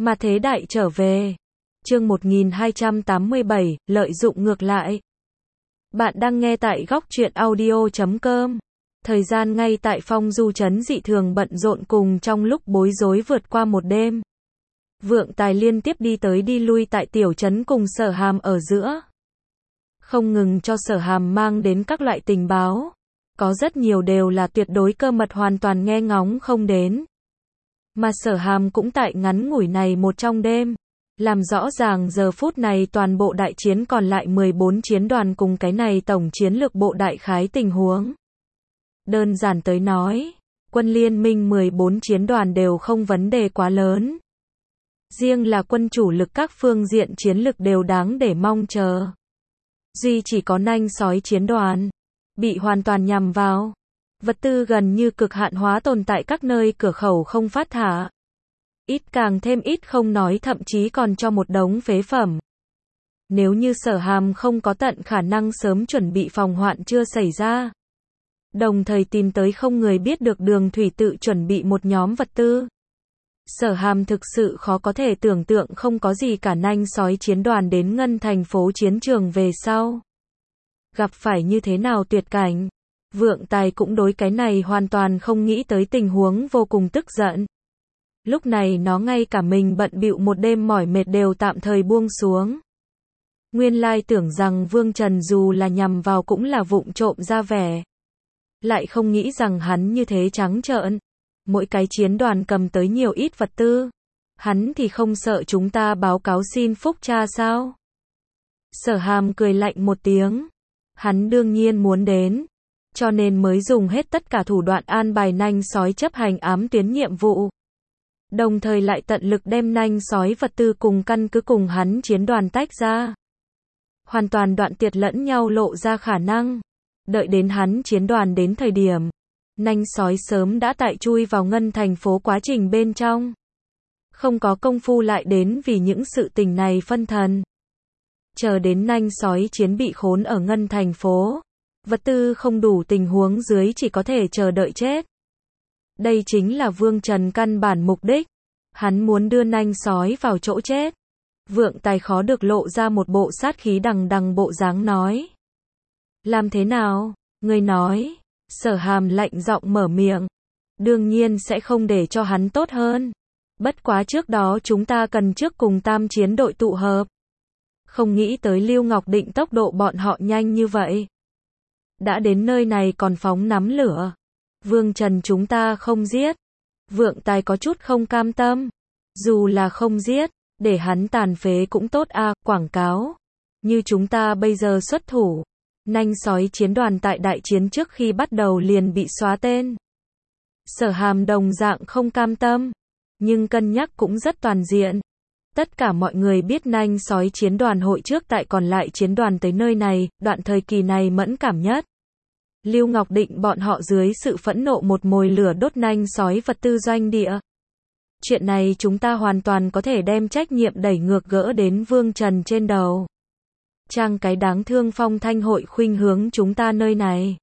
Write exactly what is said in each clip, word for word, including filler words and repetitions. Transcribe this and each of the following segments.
Mà thế đại trở về. Chương một nghìn hai trăm tám mươi bảy, lợi dụng ngược lại. Bạn đang nghe tại góc truyện audio chấm com. Thời gian ngay tại Phong Du trấn dị thường bận rộn cùng trong lúc bối rối vượt qua một đêm. Vượng Tài liên tiếp đi tới đi lui tại tiểu trấn cùng Sở Hàm ở giữa. Không ngừng cho Sở Hàm mang đến các loại tình báo. Có rất nhiều đều là tuyệt đối cơ mật hoàn toàn nghe ngóng không đến. Mà Sở Hàm cũng tại ngắn ngủi này một trong đêm. Làm rõ ràng giờ phút này toàn bộ đại chiến còn lại mười bốn chiến đoàn cùng cái này tổng chiến lược bộ đại khái tình huống. Đơn giản tới nói, quân liên minh mười bốn chiến đoàn đều không vấn đề quá lớn. Riêng là quân chủ lực các phương diện chiến lực đều đáng để mong chờ. Duy chỉ có nanh sói chiến đoàn, bị hoàn toàn nhằm vào. Vật tư gần như cực hạn hóa tồn tại các nơi cửa khẩu không phát thả. Ít càng thêm ít không nói thậm chí còn cho một đống phế phẩm. Nếu như Sở Hàm không có tận khả năng sớm chuẩn bị phòng hoạn chưa xảy ra. Đồng thời tìm tới không người biết được đường thủy tự chuẩn bị một nhóm vật tư. Sở Hàm thực sự khó có thể tưởng tượng không có gì cả nanh sói chiến đoàn đến ngân thành phố chiến trường về sau. Gặp phải như thế nào tuyệt cảnh. Vượng Tài cũng đối cái này hoàn toàn không nghĩ tới tình huống vô cùng tức giận. Lúc này nó ngay cả mình bận bịu một đêm mỏi mệt đều tạm thời buông xuống. Nguyên lai tưởng rằng Vương Trần dù là nhằm vào cũng là vụng trộm ra vẻ. Lại không nghĩ rằng hắn như thế trắng trợn. Mỗi cái chiến đoàn cầm tới nhiều ít vật tư. Hắn thì không sợ chúng ta báo cáo xin phúc tra sao? Sở Hàm cười lạnh một tiếng. Hắn đương nhiên muốn đến. Cho nên mới dùng hết tất cả thủ đoạn an bài nanh sói chấp hành ám tuyến nhiệm vụ. Đồng thời lại tận lực đem nanh sói vật tư cùng căn cứ cùng hắn chiến đoàn tách ra. Hoàn toàn đoạn tiệt lẫn nhau lộ ra khả năng. Đợi đến hắn chiến đoàn đến thời điểm. Nanh sói sớm đã tại chui vào ngân thành phố quá trình bên trong. Không có công phu lại đến vì những sự tình này phân thần. Chờ đến nanh sói chiến bị khốn ở ngân thành phố. Vật tư không đủ tình huống dưới chỉ có thể chờ đợi chết. Đây chính là Vương Trần căn bản mục đích. Hắn muốn đưa nanh sói vào chỗ chết. Vượng Tài khó được lộ ra một bộ sát khí đằng đằng bộ dáng nói. Làm thế nào? Người nói. Sở Hàm lạnh giọng mở miệng. Đương nhiên sẽ không để cho hắn tốt hơn. Bất quá trước đó chúng ta cần trước cùng tam chiến đội tụ hợp. Không nghĩ tới Lưu Ngọc Định tốc độ bọn họ nhanh như vậy. Đã đến nơi này còn phóng nắm lửa. Vương Trần chúng ta không giết. Vượng Tài có chút không cam tâm. Dù là không giết, để hắn tàn phế cũng tốt a, à, quảng cáo. Như chúng ta bây giờ xuất thủ. Nanh sói chiến đoàn tại đại chiến trước khi bắt đầu liền bị xóa tên. Sở Hàm đồng dạng không cam tâm. Nhưng cân nhắc cũng rất toàn diện. Tất cả mọi người biết nanh sói chiến đoàn hội trước tại còn lại chiến đoàn tới nơi này, đoạn thời kỳ này mẫn cảm nhất. Lưu Ngọc Định bọn họ dưới sự phẫn nộ một mồi lửa đốt nanh sói vật tư doanh địa. Chuyện này chúng ta hoàn toàn có thể đem trách nhiệm đẩy ngược gỡ đến Vương Trần trên đầu. Trang cái đáng thương Phong Thanh hội khuynh hướng chúng ta nơi này.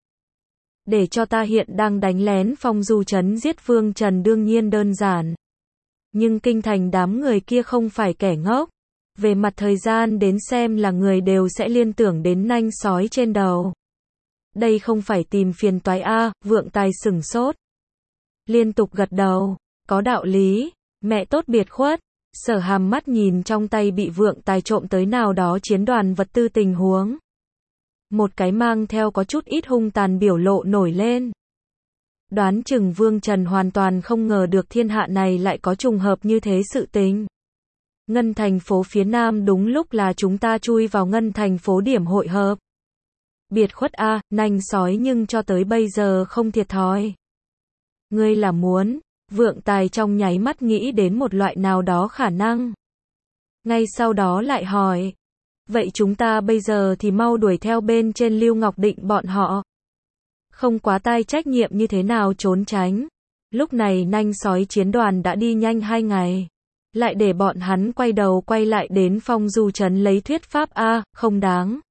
Để cho ta hiện đang đánh lén Phong Du trấn giết Vương Trần đương nhiên đơn giản. Nhưng kinh thành đám người kia không phải kẻ ngốc. Về mặt thời gian đến xem là người đều sẽ liên tưởng đến nanh sói trên đầu. Đây không phải tìm phiền toái a, à, Vượng Tài sửng sốt. Liên tục gật đầu, có đạo lý, mẹ tốt biệt khuất. Sở Hàm mắt nhìn trong tay bị Vượng Tài trộm tới nào đó chiến đoàn vật tư tình huống. Một cái mang theo có chút ít hung tàn biểu lộ nổi lên. Đoán chừng Vương Trần hoàn toàn không ngờ được thiên hạ này lại có trùng hợp như thế sự tình. Ngân thành phố phía nam đúng lúc là chúng ta chui vào ngân thành phố điểm hội hợp. Biệt khuất a, à, nanh sói nhưng cho tới bây giờ không thiệt thòi. Ngươi là muốn, Vượng Tài trong nháy mắt nghĩ đến một loại nào đó khả năng. Ngay sau đó lại hỏi. Vậy chúng ta bây giờ thì mau đuổi theo bên trên Lưu Ngọc Định bọn họ. Không quá tai trách nhiệm như thế nào trốn tránh. Lúc này nanh sói chiến đoàn đã đi nhanh hai ngày. Lại để bọn hắn quay đầu quay lại đến Phong Du trấn lấy thuyết pháp a, à, không đáng.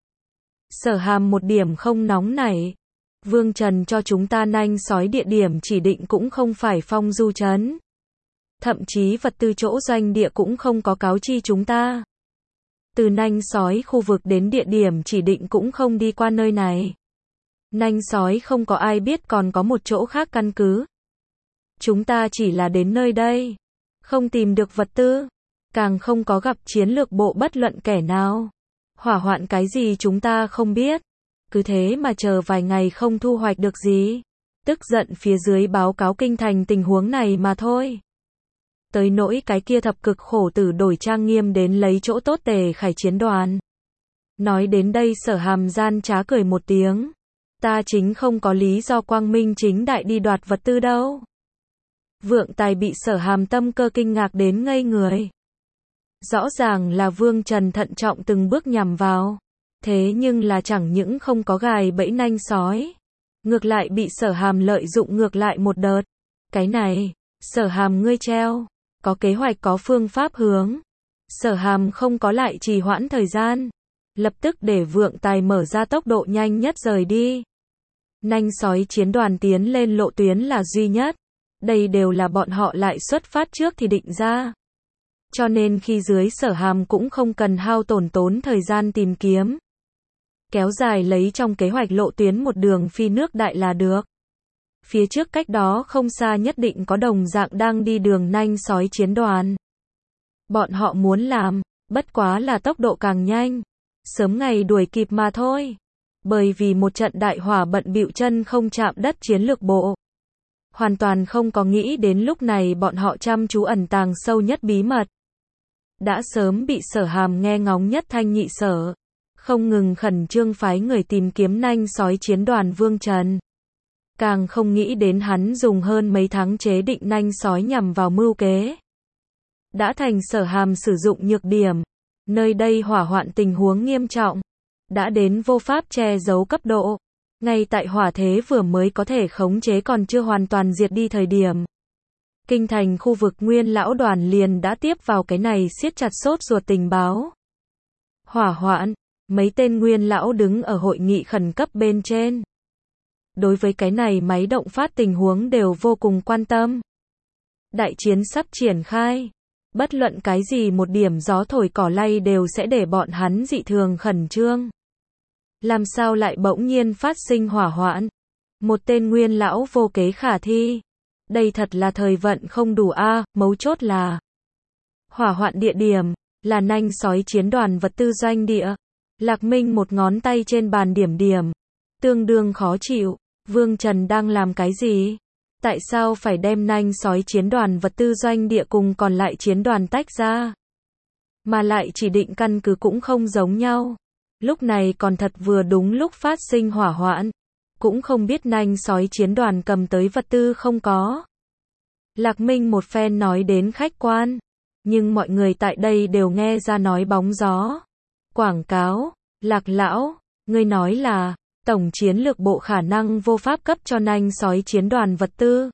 Sở Hàm một điểm không nóng nảy. Vương Trần cho chúng ta nanh sói địa điểm chỉ định cũng không phải Phong Du trấn. Thậm chí vật tư chỗ doanh địa cũng không có cáo chi chúng ta. Từ nanh sói khu vực đến địa điểm chỉ định cũng không đi qua nơi này. Nanh sói không có ai biết còn có một chỗ khác căn cứ. Chúng ta chỉ là đến nơi đây, không tìm được vật tư, càng không có gặp chiến lược bộ bất luận kẻ nào. Hỏa hoạn cái gì chúng ta không biết, cứ thế mà chờ vài ngày không thu hoạch được gì. Tức giận phía dưới báo cáo kinh thành tình huống này mà thôi. Tới nỗi cái kia thập cực khổ tử đổi trang nghiêm đến lấy chỗ tốt Tề Khải chiến đoàn. Nói đến đây Sở Hàm gian trá cười một tiếng. Ta chính không có lý do quang minh chính đại đi đoạt vật tư đâu. Vượng Tài bị Sở Hàm tâm cơ kinh ngạc đến ngây người. Rõ ràng là Vương Trần thận trọng từng bước nhằm vào. Thế nhưng là chẳng những không có gài bẫy nanh sói. Ngược lại bị Sở Hàm lợi dụng ngược lại một đợt. Cái này, Sở Hàm ngươi treo. Có kế hoạch có phương pháp hướng. Sở Hàm không có lại trì hoãn thời gian. Lập tức để Vượng Tài mở ra tốc độ nhanh nhất rời đi. Nanh sói chiến đoàn tiến lên lộ tuyến là duy nhất. Đây đều là bọn họ lại xuất phát trước thì định ra. Cho nên khi dưới Sở Hàm cũng không cần hao tổn tốn thời gian tìm kiếm. Kéo dài lấy trong kế hoạch lộ tuyến một đường phi nước đại là được. Phía trước cách đó không xa nhất định có đồng dạng đang đi đường nanh sói chiến đoàn. Bọn họ muốn làm, bất quá là tốc độ càng nhanh. Sớm ngày đuổi kịp mà thôi. Bởi vì một trận đại hỏa bận bịu chân không chạm đất chiến lược bộ. Hoàn toàn không có nghĩ đến lúc này bọn họ chăm chú ẩn tàng sâu nhất bí mật. Đã sớm bị Sở Hàm nghe ngóng nhất thanh nhị sở. Không ngừng khẩn trương phái người tìm kiếm nanh sói chiến đoàn Vương Trần. Càng không nghĩ đến hắn dùng hơn mấy tháng chế định nanh sói nhằm vào mưu kế. Đã thành Sở Hàm sử dụng nhược điểm. Nơi đây hỏa hoạn tình huống nghiêm trọng. Đã đến vô pháp che giấu cấp độ. Ngay tại hỏa thế vừa mới có thể khống chế còn chưa hoàn toàn diệt đi thời điểm. Kinh thành khu vực Nguyên lão đoàn liền đã tiếp vào cái này siết chặt sốt ruột tình báo. Hỏa hoạn, mấy tên Nguyên lão đứng ở hội nghị khẩn cấp bên trên. Đối với cái này máy động phát tình huống đều vô cùng quan tâm. Đại chiến sắp triển khai. Bất luận cái gì một điểm gió thổi cỏ lay đều sẽ để bọn hắn dị thường khẩn trương. Làm sao lại bỗng nhiên phát sinh hỏa hoạn? Một tên Nguyên lão vô kế khả thi. Đây thật là thời vận không đủ a, à, mấu chốt là hỏa hoạn địa điểm là nanh sói chiến đoàn vật tư doanh địa. Lạc Minh một ngón tay trên bàn điểm điểm, tương đương khó chịu. Vương Trần đang làm cái gì? Tại sao phải đem nanh sói chiến đoàn vật tư doanh địa cùng còn lại chiến đoàn tách ra? Mà lại chỉ định căn cứ cũng không giống nhau. Lúc này còn thật vừa đúng lúc phát sinh hỏa hoạn. Cũng không biết nanh sói chiến đoàn cầm tới vật tư không có. Lạc Minh một phen nói đến khách quan. Nhưng mọi người tại đây đều nghe ra nói bóng gió. Quảng cáo, Lạc lão, ngươi nói là tổng chiến lược bộ khả năng vô pháp cấp cho nanh sói chiến đoàn vật tư.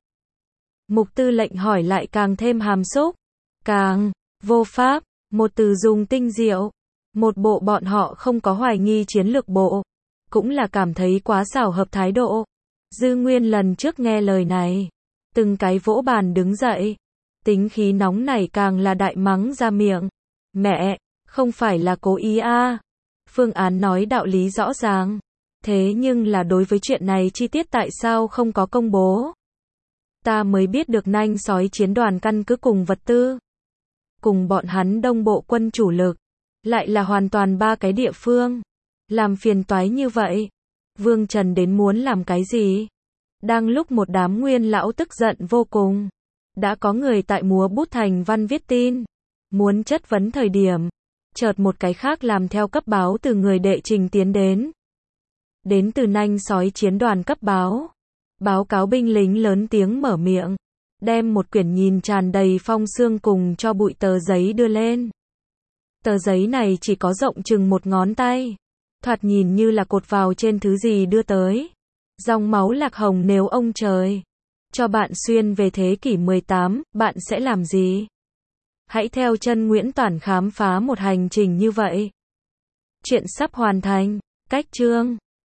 Mục tư lệnh hỏi lại càng thêm hàm xúc. Càng, vô pháp, một từ dùng tinh diệu. Một bộ bọn họ không có hoài nghi chiến lược bộ. Cũng là cảm thấy quá xảo hợp thái độ. Dư Nguyên lần trước nghe lời này. Từng cái vỗ bàn đứng dậy. Tính khí nóng này càng là đại mắng ra miệng. Mẹ, không phải là cố ý a. À. Phương án nói đạo lý rõ ràng. Thế nhưng là đối với chuyện này chi tiết tại sao không có công bố? Ta mới biết được nanh sói chiến đoàn căn cứ cùng vật tư. Cùng bọn hắn đông bộ quân chủ lực. Lại là hoàn toàn ba cái địa phương. Làm phiền toái như vậy. Vương Trần đến muốn làm cái gì? Đang lúc một đám Nguyên lão tức giận vô cùng. Đã có người tại múa bút thành văn viết tin. Muốn chất vấn thời điểm. Chợt một cái khác làm theo cấp báo từ người đệ trình tiến đến. Đến từ nanh sói chiến đoàn cấp báo. Báo cáo binh lính lớn tiếng mở miệng. Đem một quyển nhìn tràn đầy phong sương cùng cho bụi tờ giấy đưa lên. Tờ giấy này chỉ có rộng chừng một ngón tay. Thoạt nhìn như là cột vào trên thứ gì đưa tới. Dòng máu lạc hồng nếu ông trời. Cho bạn xuyên về thế kỷ mười tám, bạn sẽ làm gì? Hãy theo chân Nguyễn Toản khám phá một hành trình như vậy. Chuyện sắp hoàn thành. Cách chương